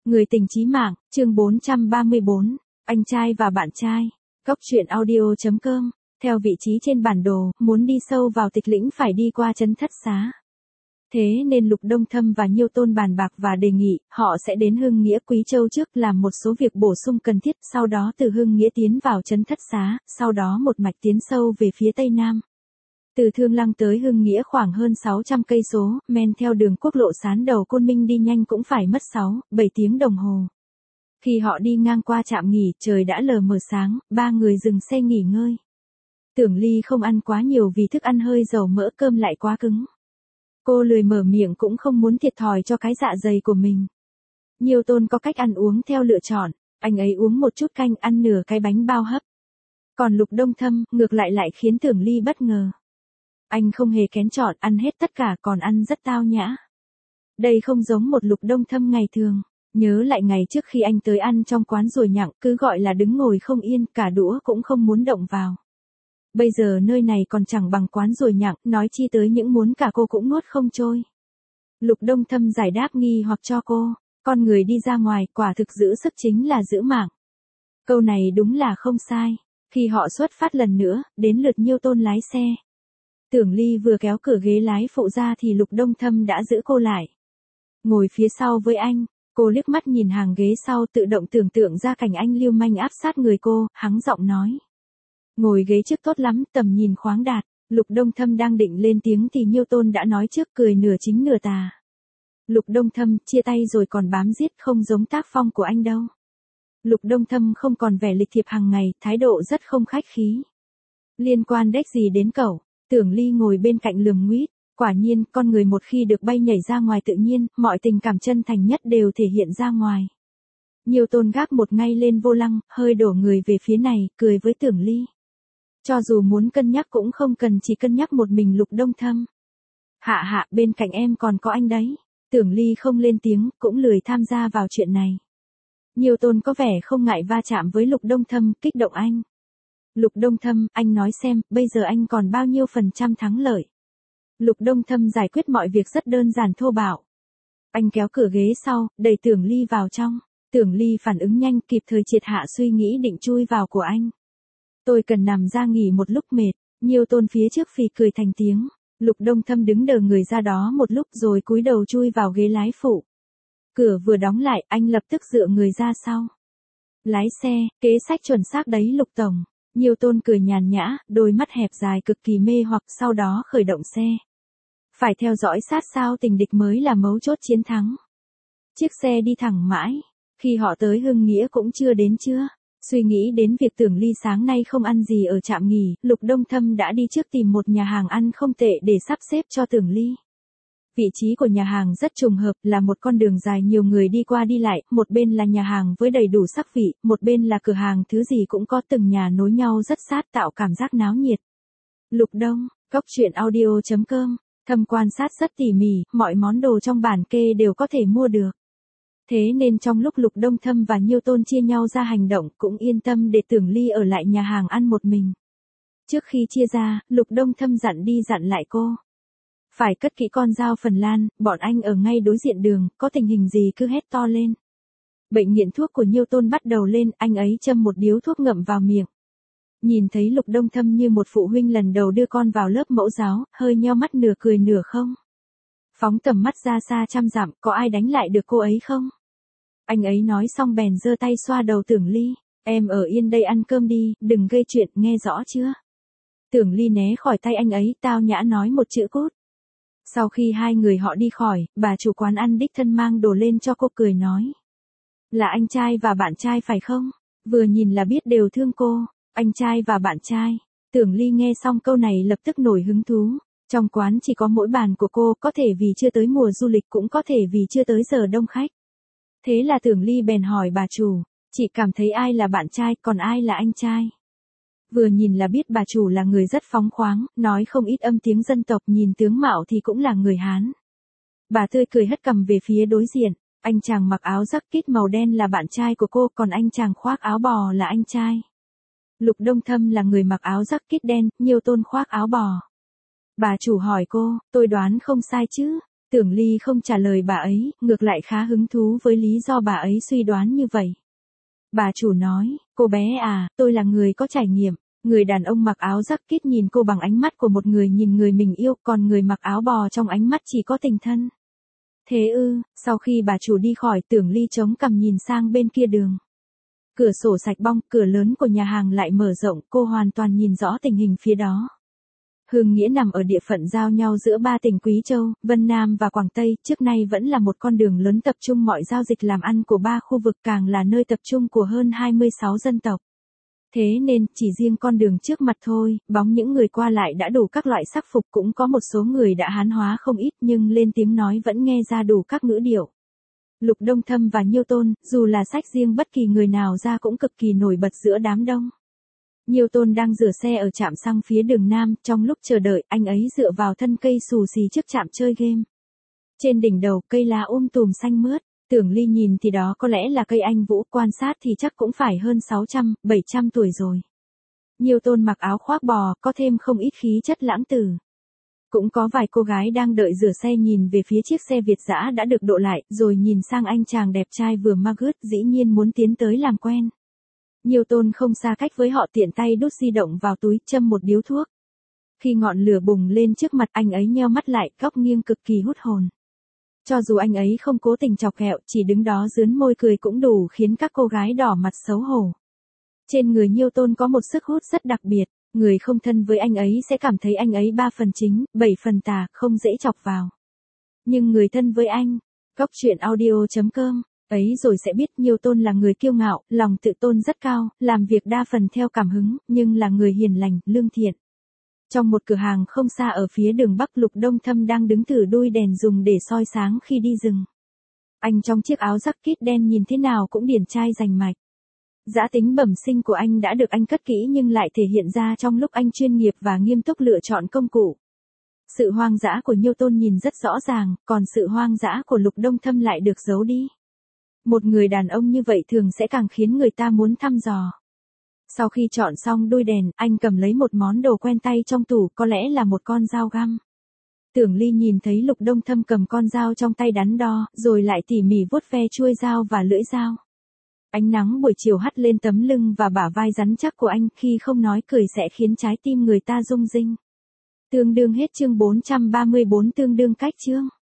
Người tình chí mạng, chương 434, anh trai và bạn trai. Góc truyện audio.com. Theo vị trí trên bản đồ, muốn đi sâu vào Tịch Lĩnh phải đi qua trấn Thất Xá. Thế nên Lục Đông Thâm và Nhiêu Tôn bàn bạc và đề nghị, họ sẽ đến Hưng Nghĩa Quý Châu trước làm một số việc bổ sung cần thiết, sau đó từ Hưng Nghĩa tiến vào trấn Thất Xá, sau đó một mạch tiến sâu về phía Tây Nam. Từ Thương Lăng tới Hưng Nghĩa khoảng hơn 600 cây số, men theo đường quốc lộ Sán Đầu Côn Minh đi nhanh cũng phải mất 6-7 tiếng đồng hồ. Khi họ đi ngang qua trạm nghỉ, trời đã lờ mờ sáng, ba người dừng xe nghỉ ngơi. Tưởng Ly không ăn quá nhiều vì thức ăn hơi dầu mỡ, cơm lại quá cứng. Cô lười mở miệng cũng không muốn thiệt thòi cho cái dạ dày của mình. Nhiêu Tôn có cách ăn uống theo lựa chọn, anh ấy uống một chút canh, ăn nửa cái bánh bao hấp. Còn Lục Đông Thâm, ngược lại khiến Tưởng Ly bất ngờ. Anh không hề kén chọn, ăn hết tất cả, còn ăn rất tao nhã. Đây không giống một Lục Đông Thâm ngày thường. Nhớ lại ngày trước khi anh tới ăn trong quán ruồi nhặng, cứ gọi là đứng ngồi không yên, cả đũa cũng không muốn động vào. Bây giờ nơi này còn chẳng bằng quán ruồi nhặng, nói chi tới những muốn cả cô cũng nuốt không trôi. Lục Đông Thâm giải đáp nghi hoặc cho cô, con người đi ra ngoài, quả thực giữ sức chính là giữ mạng. Câu này đúng là không sai. Khi họ xuất phát lần nữa, đến lượt Nhiêu Tôn lái xe. Tưởng Ly vừa kéo cửa ghế lái phụ ra thì Lục Đông Thâm đã giữ cô lại. Ngồi phía sau với anh, cô liếc mắt nhìn hàng ghế sau, tự động tưởng tượng ra cảnh anh lưu manh áp sát người cô, hắng giọng nói. Ngồi ghế trước tốt lắm, tầm nhìn khoáng đạt. Lục Đông Thâm đang định lên tiếng thì Nhiêu Tôn đã nói trước, cười nửa chính nửa tà. Lục Đông Thâm, chia tay rồi còn bám giết, không giống tác phong của anh đâu. Lục Đông Thâm không còn vẻ lịch thiệp hàng ngày, thái độ rất không khách khí. Liên quan đếch gì đến cậu? Tưởng Ly ngồi bên cạnh lườm nguýt. Quả nhiên, con người một khi được bay nhảy ra ngoài tự nhiên, mọi tình cảm chân thành nhất đều thể hiện ra ngoài. Nhiêu Tôn gác một ngay lên vô lăng, hơi đổ người về phía này, cười với Tưởng Ly. Cho dù muốn cân nhắc cũng không cần, chỉ cân nhắc một mình Lục Đông Thâm. Hạ, bên cạnh em còn có anh đấy. Tưởng Ly không lên tiếng, cũng lười tham gia vào chuyện này. Nhiêu Tôn có vẻ không ngại va chạm với Lục Đông Thâm, kích động anh. Lục Đông Thâm, anh nói xem, bây giờ anh còn bao nhiêu % thắng lợi? Lục Đông Thâm giải quyết mọi việc rất đơn giản thô bạo. Anh kéo cửa ghế sau, đẩy Tưởng Ly vào trong. Tưởng Ly phản ứng nhanh, kịp thời triệt hạ suy nghĩ định chui vào của anh. Tôi cần nằm ra nghỉ một lúc mệt. Nhiêu Tôn phía trước phì cười thành tiếng. Lục Đông Thâm đứng đờ người ra đó một lúc rồi cúi đầu chui vào ghế lái phụ. Cửa vừa đóng lại, anh lập tức dựa người ra sau. Lái xe, kế sách chuẩn xác đấy Lục Tổng. Nhiêu Tôn cười nhàn nhã, đôi mắt hẹp dài cực kỳ mê hoặc, sau đó khởi động xe. Phải theo dõi sát sao tình địch mới là mấu chốt chiến thắng. Chiếc xe đi thẳng mãi. Khi họ tới Hưng Nghĩa cũng chưa đến trưa. Suy nghĩ đến việc Tưởng Ly sáng nay không ăn gì ở trạm nghỉ, Lục Đông Thâm đã đi trước tìm một nhà hàng ăn không tệ để sắp xếp cho Tưởng Ly. Vị trí của nhà hàng rất trùng hợp, là một con đường dài nhiều người đi qua đi lại, một bên là nhà hàng với đầy đủ sắc vị, một bên là cửa hàng thứ gì cũng có, từng nhà nối nhau rất sát tạo cảm giác náo nhiệt. Lục Đông, góc truyện audio.com, Thâm quan sát rất tỉ mỉ, mọi món đồ trong bản kê đều có thể mua được. Thế nên trong lúc Lục Đông Thâm và Nhiêu Tôn chia nhau ra hành động cũng yên tâm để Tưởng Ly ở lại nhà hàng ăn một mình. Trước khi chia ra, Lục Đông Thâm dặn đi dặn lại cô. Phải cất kỹ con dao Phần Lan, bọn anh ở ngay đối diện đường, có tình hình gì cứ hét to lên. Bệnh nghiện thuốc của Nhiêu Tôn bắt đầu lên, anh ấy châm một điếu thuốc ngậm vào miệng. Nhìn thấy Lục Đông Thâm như một phụ huynh lần đầu đưa con vào lớp mẫu giáo, hơi nheo mắt nửa cười nửa không. Phóng tầm mắt ra xa trăm dặm, có ai đánh lại được cô ấy không? Anh ấy nói xong bèn giơ tay xoa đầu Tưởng Ly. Em ở yên đây ăn cơm đi, đừng gây chuyện, nghe rõ chưa? Tưởng Ly né khỏi tay anh ấy, tao nhã nói một chữ cút. Sau khi hai người họ đi khỏi, bà chủ quán ăn đích thân mang đồ lên cho cô, cười nói. Là anh trai và bạn trai phải không? Vừa nhìn là biết đều thương cô. Anh trai và bạn trai. Tưởng Ly nghe xong câu này lập tức nổi hứng thú. Trong quán chỉ có mỗi bàn của cô, có thể vì chưa tới mùa du lịch, cũng có thể vì chưa tới giờ đông khách. Thế là Tưởng Ly bèn hỏi bà chủ, chị cảm thấy ai là bạn trai, còn ai là anh trai? Vừa nhìn là biết bà chủ là người rất phóng khoáng, nói không ít âm tiếng dân tộc, nhìn tướng mạo thì cũng là người Hán. Bà tươi cười hất cằm về phía đối diện, anh chàng mặc áo jacket màu đen là bạn trai của cô, còn anh chàng khoác áo bò là anh trai. Lục Đông Thâm là người mặc áo jacket đen, Nhiêu Tôn khoác áo bò. Bà chủ hỏi cô, tôi đoán không sai chứ? Tưởng Ly không trả lời bà ấy, ngược lại khá hứng thú với lý do bà ấy suy đoán như vậy. Bà chủ nói, cô bé à, tôi là người có trải nghiệm. Người đàn ông mặc áo jacket nhìn cô bằng ánh mắt của một người nhìn người mình yêu, còn người mặc áo bò trong ánh mắt chỉ có tình thân. Thế ư, sau khi bà chủ đi khỏi, Tưởng Ly chống cằm nhìn sang bên kia đường. Cửa sổ sạch bong, cửa lớn của nhà hàng lại mở rộng, cô hoàn toàn nhìn rõ tình hình phía đó. Hưng Nghĩa nằm ở địa phận giao nhau giữa ba tỉnh Quý Châu, Vân Nam và Quảng Tây, trước nay vẫn là một con đường lớn tập trung mọi giao dịch làm ăn của ba khu vực, càng là nơi tập trung của hơn 26 dân tộc. Thế nên, chỉ riêng con đường trước mặt thôi, bóng những người qua lại đã đủ các loại sắc phục, cũng có một số người đã hán hóa không ít nhưng lên tiếng nói vẫn nghe ra đủ các ngữ điệu. Lục Đông Thâm và Nhiêu Tôn, dù là sách riêng bất kỳ người nào ra cũng cực kỳ nổi bật giữa đám đông. Nhiêu Tôn đang rửa xe ở trạm xăng phía đường Nam, trong lúc chờ đợi, anh ấy dựa vào thân cây xù xì trước trạm chơi game. Trên đỉnh đầu, cây lá tùm xanh mướt, Tưởng Ly nhìn thì đó có lẽ là cây anh vũ, quan sát thì chắc cũng phải hơn 600, 700 tuổi rồi. Nhiêu Tôn mặc áo khoác bò, có thêm không ít khí chất lãng tử. Cũng có vài cô gái đang đợi rửa xe nhìn về phía chiếc xe Việt dã đã được độ lại, rồi nhìn sang anh chàng đẹp trai vừa Margaret, dĩ nhiên muốn tiến tới làm quen. Nhiêu Tôn không xa cách với họ, tiện tay đút di động vào túi, châm một điếu thuốc. Khi ngọn lửa bùng lên trước mặt, anh ấy nheo mắt lại, góc nghiêng cực kỳ hút hồn. Cho dù anh ấy không cố tình chọc ghẹo, chỉ đứng đó dướn môi cười cũng đủ khiến các cô gái đỏ mặt xấu hổ. Trên người Nhiêu Tôn có một sức hút rất đặc biệt, người không thân với anh ấy sẽ cảm thấy anh ấy 3 phần chính, 7 phần tà, không dễ chọc vào. Nhưng người thân với anh, Góc Truyện Audio.com, ấy rồi sẽ biết Nhiêu Tôn là người kiêu ngạo, lòng tự tôn rất cao, làm việc đa phần theo cảm hứng, nhưng là người hiền lành, lương thiện. Trong một cửa hàng không xa ở phía đường Bắc, Lục Đông Thâm đang đứng thử đuôi đèn dùng để soi sáng khi đi rừng. Anh trong chiếc áo jacket đen nhìn thế nào cũng điển trai rành mạch. Dã tính bẩm sinh của anh đã được anh cất kỹ nhưng lại thể hiện ra trong lúc anh chuyên nghiệp và nghiêm túc lựa chọn công cụ. Sự hoang dã của Nhiêu Tôn nhìn rất rõ ràng, còn sự hoang dã của Lục Đông Thâm lại được giấu đi. Một người đàn ông như vậy thường sẽ càng khiến người ta muốn thăm dò. Sau khi chọn xong đuôi đèn, anh cầm lấy một món đồ quen tay trong tủ, có lẽ là một con dao găm. Tưởng Ly nhìn thấy Lục Đông Thâm cầm con dao trong tay đắn đo, rồi lại tỉ mỉ vuốt ve chuôi dao và lưỡi dao. Ánh nắng buổi chiều hắt lên tấm lưng và bả vai rắn chắc của anh, khi không nói cười sẽ khiến trái tim người ta rung rinh. Tương đương hết chương 434, tương đương cách chương.